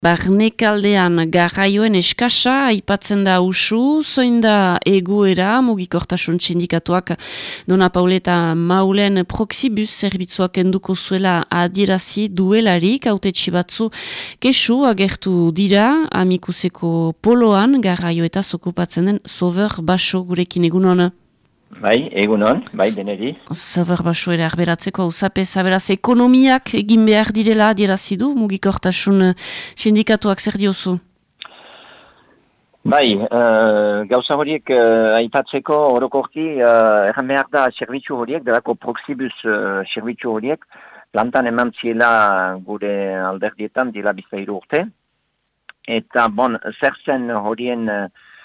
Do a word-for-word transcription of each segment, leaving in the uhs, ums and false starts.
Barnekaldean garraioen eskasa aipatzen da usu, zoin da egoera mugikortasun sindikatuak Dona Pauleta Maulen Proxibus zerbitzuak enduko zuela adierazi duelarik, hautetsi batzu kesu agertu dira, amikuseko poloan garraio eta zokupatzen den Sover Baso gurekin egunon. Bai, egunon, bai, deneri. Sover Baso ere arberatzeko hauzapez, aberaz ekonomiak egin behar direla adierazi du mugikortasun sindikatuak zer diozu? Bai, uh, gauza horiek uh, aipatzeko orokorki uh, erran behar da zerbitzu horiek, delako Proxibus uh, zerbitzu horiek, plantan eman ziela gure alderdietan dila bizairu urte. Eta, bon, zer zen horien uh,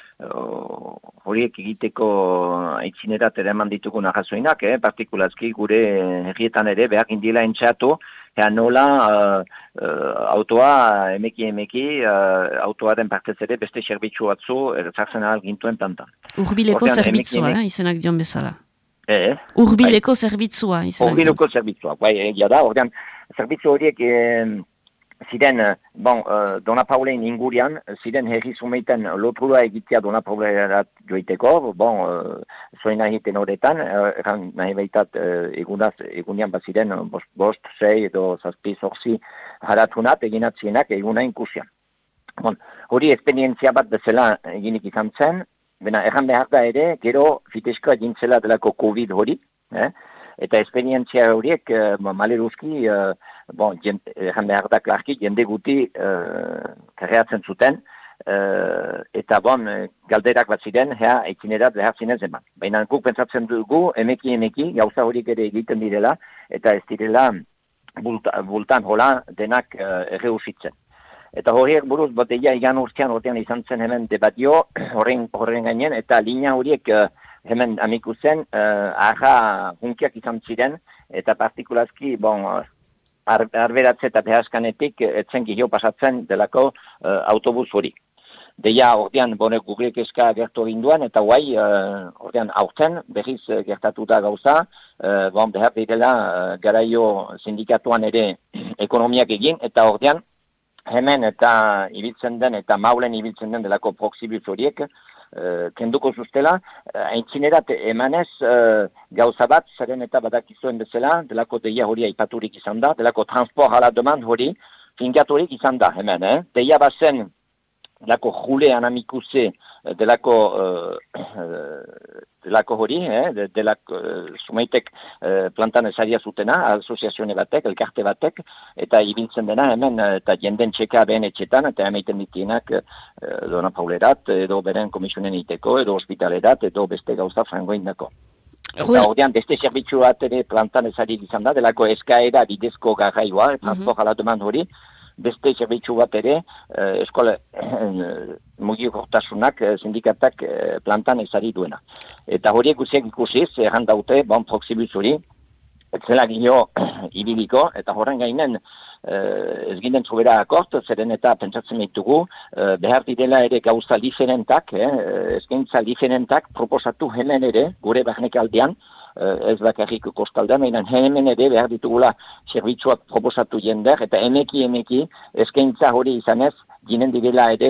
horiek egiteko aitzinerat ere eman ditugun arrazoinak, eh? Partikulazki gure herrietan ere behar indila entxatu, ea nola uh, uh, autoa emeki emeki uh, autoaren partez ere beste zerbitzu batzu ertzartzen ahal gintuen tantan. Urbileko zerbitzua, eh, izenak dion bezala. Eh? Urbileko zerbitzua izenak dion. Urbileko zerbitzua, bai, egia da, ordean, zerbitzu horiek eh, ziren, bon, uh, Dona Paulen ingurian, ziren herri zumeiten lotrua egitea Dona Paulerat joiteko, bon, uh, zoin nahiten horretan, erran uh, nahi baitat uh, egunaz, egunian bat ziren, bost, bost, sei edo zazpi zorzi haratunat eginatzienak eguna inkusian. Bon, hori esperientzia bat bezala eginik izan zen, bena erran behar da ere, gero fiteskoa jintzela delako COVID hori, eh? Eta esperientzia horiek, uh, maleruzki, uh, bon, erran behar da klarki, jende guti uh, karreatzen zuten, uh, eta bon, galderak bat ziren, hea, eitzinerat behar zinez eman. Baina guk pentsatzen dugu, emeki emeki, gauza horiek ere egiten direla, eta ez direla bulta, bultan hola denak uh, erreusitzen. Eta horiek buruz, boteia igan urtean, urtean izan zen hemen debatio, horren, horren gainen, eta linea horiek uh, hemen amikusen, uh, aha hunkiak izan ziren, eta partikulazki, bon, ar, arberatze eta behaskanetik, etzen gihio pasatzen delako uh, autobus hori. Deia, ordean, bonek gugrek eska gertu ginduan, eta guai, uh, ordean, aurten, berriz uh, gertatu da gauza, uh, bon, behar direla, uh, garaio sindikatuan ere ekonomiak egin, eta ordean, hemen eta ibiltzen den, eta maulen ibiltzen den delako Proxibus horiek, Uh, kenduko zuztela, uh, aintzinerat emanez uh, gauza bat, zeren eta badakizuen bezala, delako deia hori aipaturik izan da, delako transport ala demand hori, fingaturik izan da, hemen, eh? Deia bazen, delako jule anamikuse, delako, uh, delako hori, eh? delako uh, sumeitek uh, plantan ezaria zutena, asoziazione batek, elkarte batek, eta ibiltzen dena hemen, eta jenden txeka behen etxetan, eta hemeiten ditienak uh, Dona Paulerat, edo beren komisionen iteko, edo hospitalerat, edo beste gauza frangoin dako. Eta ordean, beste zerbitzu bat ere plantan ezari izan da, delako eskaera bidezko garraioa, transport ala demand hori, beste zerbitzu bat ere, eh, eskola eh, mugikortasunak, eh, sindikatak eh, plantan ezari duena. Eta horiek guziak ikusiz, erran daute, bon, Proxibus hori, etzela gino ibiliko, eta horren gainen eh, ez ginen zubera akort, zeren eta pentsatzen ditugu, eh, behar direla ere gauza diferentak, eh, eskaintza diferentak proposatu hemen ere, gure barnekaldean, ez bakarrik kostaldean, mainan hemen ere behar ditugula zerbitzuak proposatu jender, eta emeki emeki eskaintza hori izanez, ginen direla ere,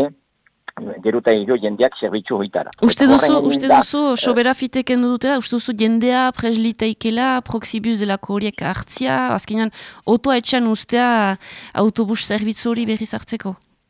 geruta hilo jendeak zerbitzu hoitara. Uste duzu, uste duzu, sobera fiteken dutela, uste duzu jendea presliteikela, Proxibus delako horiek hartzia, azkenean, otoa etxan ustea autobus zerbitzu hori berriz hartzeko?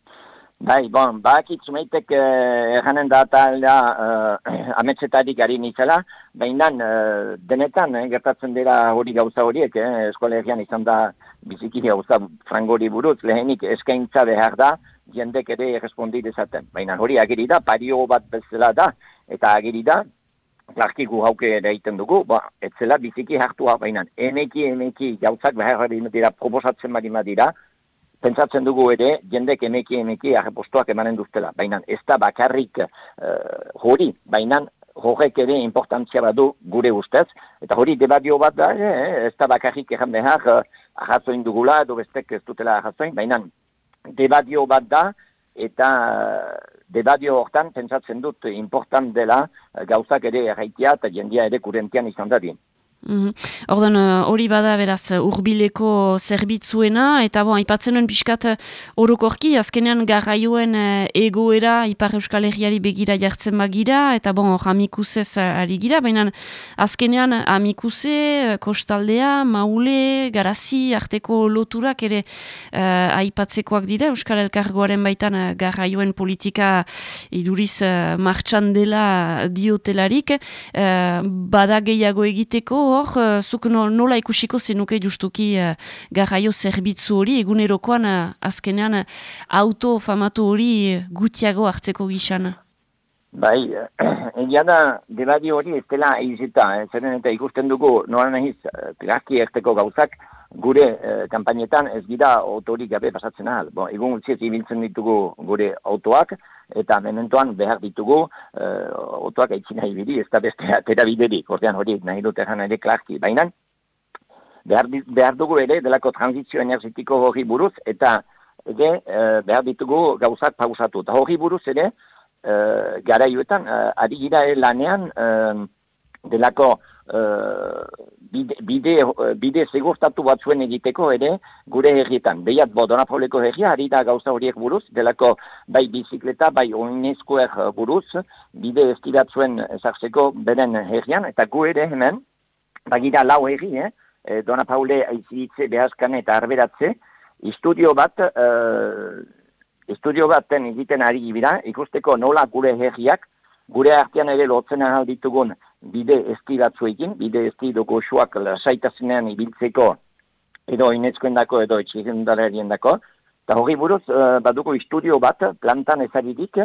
Bai, bon, bakit zumeitek eh, erranen da eta eh, ametsetarik ari nintzela, baina eh, denetan eh, gertatzen dira hori gauza horiek, eh, eskola herrian izan da biziki gauza frangori buruz, lehenik eskaintza behar da, jendek ere respondi dezaten. Baina hori agiri da, pario bat bezala da, eta agiri da, klarki gu hauke ere egiten dugu, ba, etzela biziki hartua, baina emeki emeki gauzak behar dira proposatzen badima dira, pentsatzen dugu ere, jendek emeki emeki arrepostoak emanen duztela. Baina ez da bakarrik uh, hori, baina horrek ere importantzia badu gure ustez. Eta hori debadio bat da, eh, ez da bakarrik egan behar uh, arrazoin dugula, edo bestek ez dutela arrazoin, baina debadio bat da, eta uh, debadio hortan pentsatzen dut important dela uh, gauzak ere erraitea eta jendia ere kurentian izan da dien. Mm-hmm. Ordan hori bada beraz hurbileko zerbitzuena, eta bon, aipatzen nuen pixkat orokorki, azkenean garraioen egoera Ipar Euskal Herriari begira jartzen bagira, eta bon, amikuzez ari gira, baina azkenean amikuze, kostaldea, maule, garazi, arteko loturak ere uh, aipatzekoak dira, Euskal Elkargoaren baitan uh, garraioen politika iduriz uh, martxan dela diotelarik, uh, bada gehiago egiteko, hor, zuk nola ikusiko zenuke justuki uh, garraio zerbitzu hori, egunerokoan uh, azkenean uh, auto famatu hori gutiago hartzeko gixan? Bai, egia da, debadi hori ez dela egizita, eh, zeren eta ikusten dugu nola nahiz plazki erteko gauzak, gure eh, kampainetan ez gira autorik gabe pasatzen ahal. Bon, egun gutxiez ibiltzen ditugu gure autoak, eta mementoan behar ditugu eh, autoak aitzina ibili, ez da beste atera biderik, ordean hori nahi dut erran ere klarki. Baina, behar, behar dugu ere delako transizio energetiko hori buruz, eta ere eh, behar ditugu gauzak pausatu. Eta hori buruz ere, eh, garaioetan, eh, ari gira lanean eh, delako Uh, bide, bide, bide segurtatu batzuen egiteko ere gure herrietan. Behiat, bo, Donapauleko herria, ari da gauza horiek buruz, delako bai bizikleta, bai oinezkoer buruz, bide estiratzuen zartzeko beren herrian, eta gu ere hemen, bagira lau herri, eh? Donapaule aizitze, behazkane eta arberatze, estudio bat, uh, estudio baten egiten ari gibira, ikusteko nola gure herriak, gure artean ere lotzen ahal ditugun bide esti batzuekin, bide esti goxuak lasaitasunean ibiltzeko edo inezkoen dako edo etxigendararien dako. Eta hori buruz, uh, baduko estudio bat plantan ezaridik,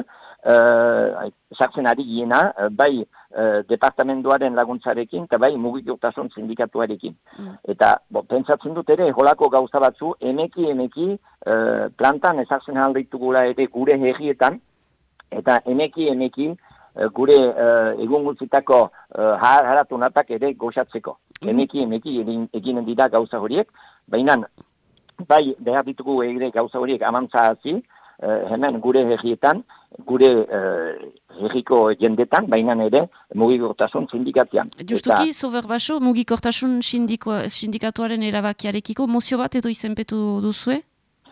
uh, sartzen ari giena, uh, bai uh, departamentuaren laguntzarekin, eta bai mugikortasun sindikatuarekin. Mm. Eta bo, pentsatzen dut ere, holako gauza batzu, emeki emeki uh, plantan ezartzen alditugula ere gure herrietan, eta emeki emeki gure uh, egun guztitako uh, haratu natak ere goxatzeko. Mm. Emeki, emeki eginen dira gauza horiek, baina bai behar ditugu ere gauza horiek amantza hazi, uh, hemen gure herrietan, gure uh, herriko jendetan, baina ere mugikortasun sindikatian. Justuki, eta... Zober Baso, mugikortasun sindiko, sindikatuaren erabakiarekiko, mozio bat edo izenpetu duzue?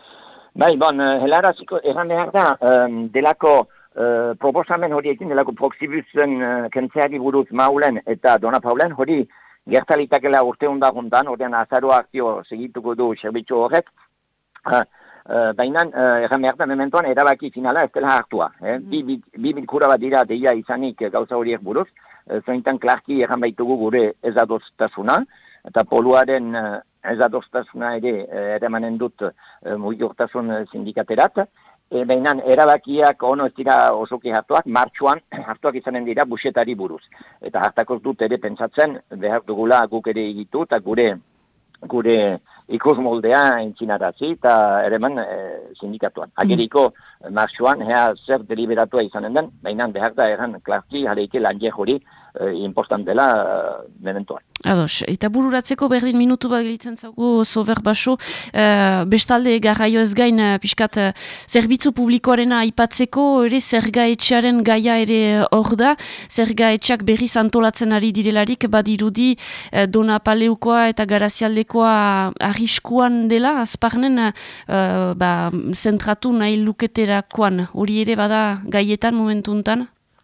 Bai, bon, helaraziko erran behar da, um, delako Uh, proposamen horiekin, delako Proxibusen uh, kentzeari buruz Maulen eta Donapaulen, hori gertalitakela urte hundagundan, ordean azaroa aktio segituko du zerbitzu horrek, uh, uh, baina uh, erran behar da mementoan erabaki finala ez dela hartua. Eh? Mm. Bi, bi, bi bilkura bat dira deia izanik gauza horiek buruz, uh, zointan klarki erran baitugu gure ezadostasuna, eta poluaren uh, ezadostasuna ere uh, ere manen dut uh, mugikortasun sindikaterat. E, Behinan, erabakiak ono ez dira osoki hartuak, martxuan hartuak izanen dira busetari buruz. Eta hartakoz dut ere pentsatzen, behar dugula guk ere egitu, eta gure, gure ikus moldea entzinarazi, eta ere man e, sindikatuan. Ageriko martxuan, hea zer deliberatua izanen den, behinan behar da erran klarki, jaleike lanje hori e, important dela e, mementoan. Ados, eta bururatzeko berdin minutu bat gelitzen zaugu Zober Baso, uh, bestalde garraio ez gain uh, pixkat uh, zerbitzu publikoarena aipatzeko, ere zergaetxearen gaia ere hor da, zergaetxeak berriz antolatzen ari direlarik, badirudi uh, Donapaleukoa eta Garazialdekoa arriskuan dela, azparnen uh, ba, zentratu nahi luketerakoan, hori ere bada gaietan momentuntan?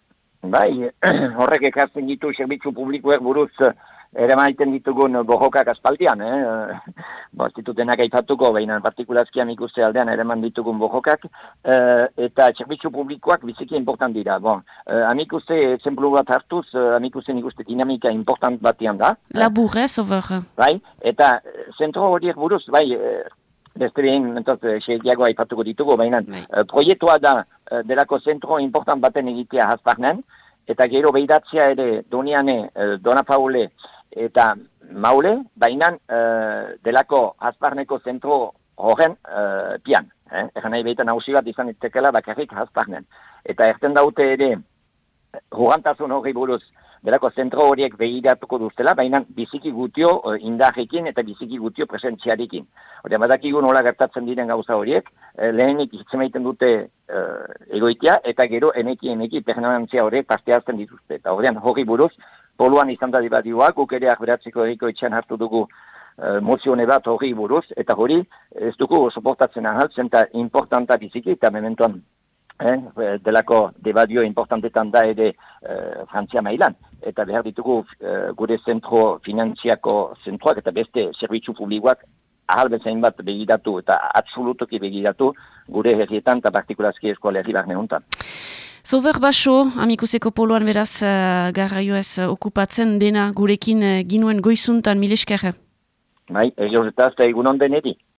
Bai, horrek ekartzen ditu zerbitzu publikoek buruz ere maiten ditugun borrokak aspaldian, eh? Bo, ez ditutenak aipatuko, baina partikulazkian ikuste aldean ere man ditugun borrokak, eh, eta zerbitzu publikoak biziki important dira. Bon, eh, amikuste, esenplu bat hartuz, eh, amikusten ikuste dinamika important batian da. Labur, eh, Zober? Bai, eta zentro horiek buruz, bai, eh, beste behin, mentoz, xegiago aipatuko ditugu, baina eh, proiektua da, eh, delako zentro important baten egitea Hasparnen, eta gero behidatzea ere Doniane, eh, Donapaule, eta Maule, baina uh, delako Hasparneko zentro horren uh, pian. Eh? Egan nahi behitan hausi bat izan itzekela bakarrik Hasparnen. Eta erten daute ere, jugantasun hori buruz, delako zentro horiek behiratuko duztela, baina biziki gutio uh, indarrekin eta biziki gutio presentziarekin. Horten badakigu nola gertatzen diren gauza horiek, uh, lehenik hitzemaiten dute uh, egoitia, eta gero eneki eneki permanentzia horiek parte hartzen dituzte. Eta horrean hori buruz, poluan izan da dibadioak, guk ere Arberatzeko herriko etxean hartu dugu uh, mozione bat hori buruz, eta hori ez dugu soportatzen ahaltzen, eta importanta biziki, eta mementoan eh, delako debadio importantetan da ere uh, Frantzia mailan, eta behar ditugu uh, gure zentro finantziako zentroak eta beste zerbitzu publikoak ahal bezain bat begiratu eta absolutoki begiratu gure herrietan eta partikulazki eskola herri barne hontan. Zober baso, amikuseko poloan beraz uh, garraioez uh, okupatzen dena gurekin uh, ginuen goizuntan, mil esker. Bai, egin eta egunon deneri.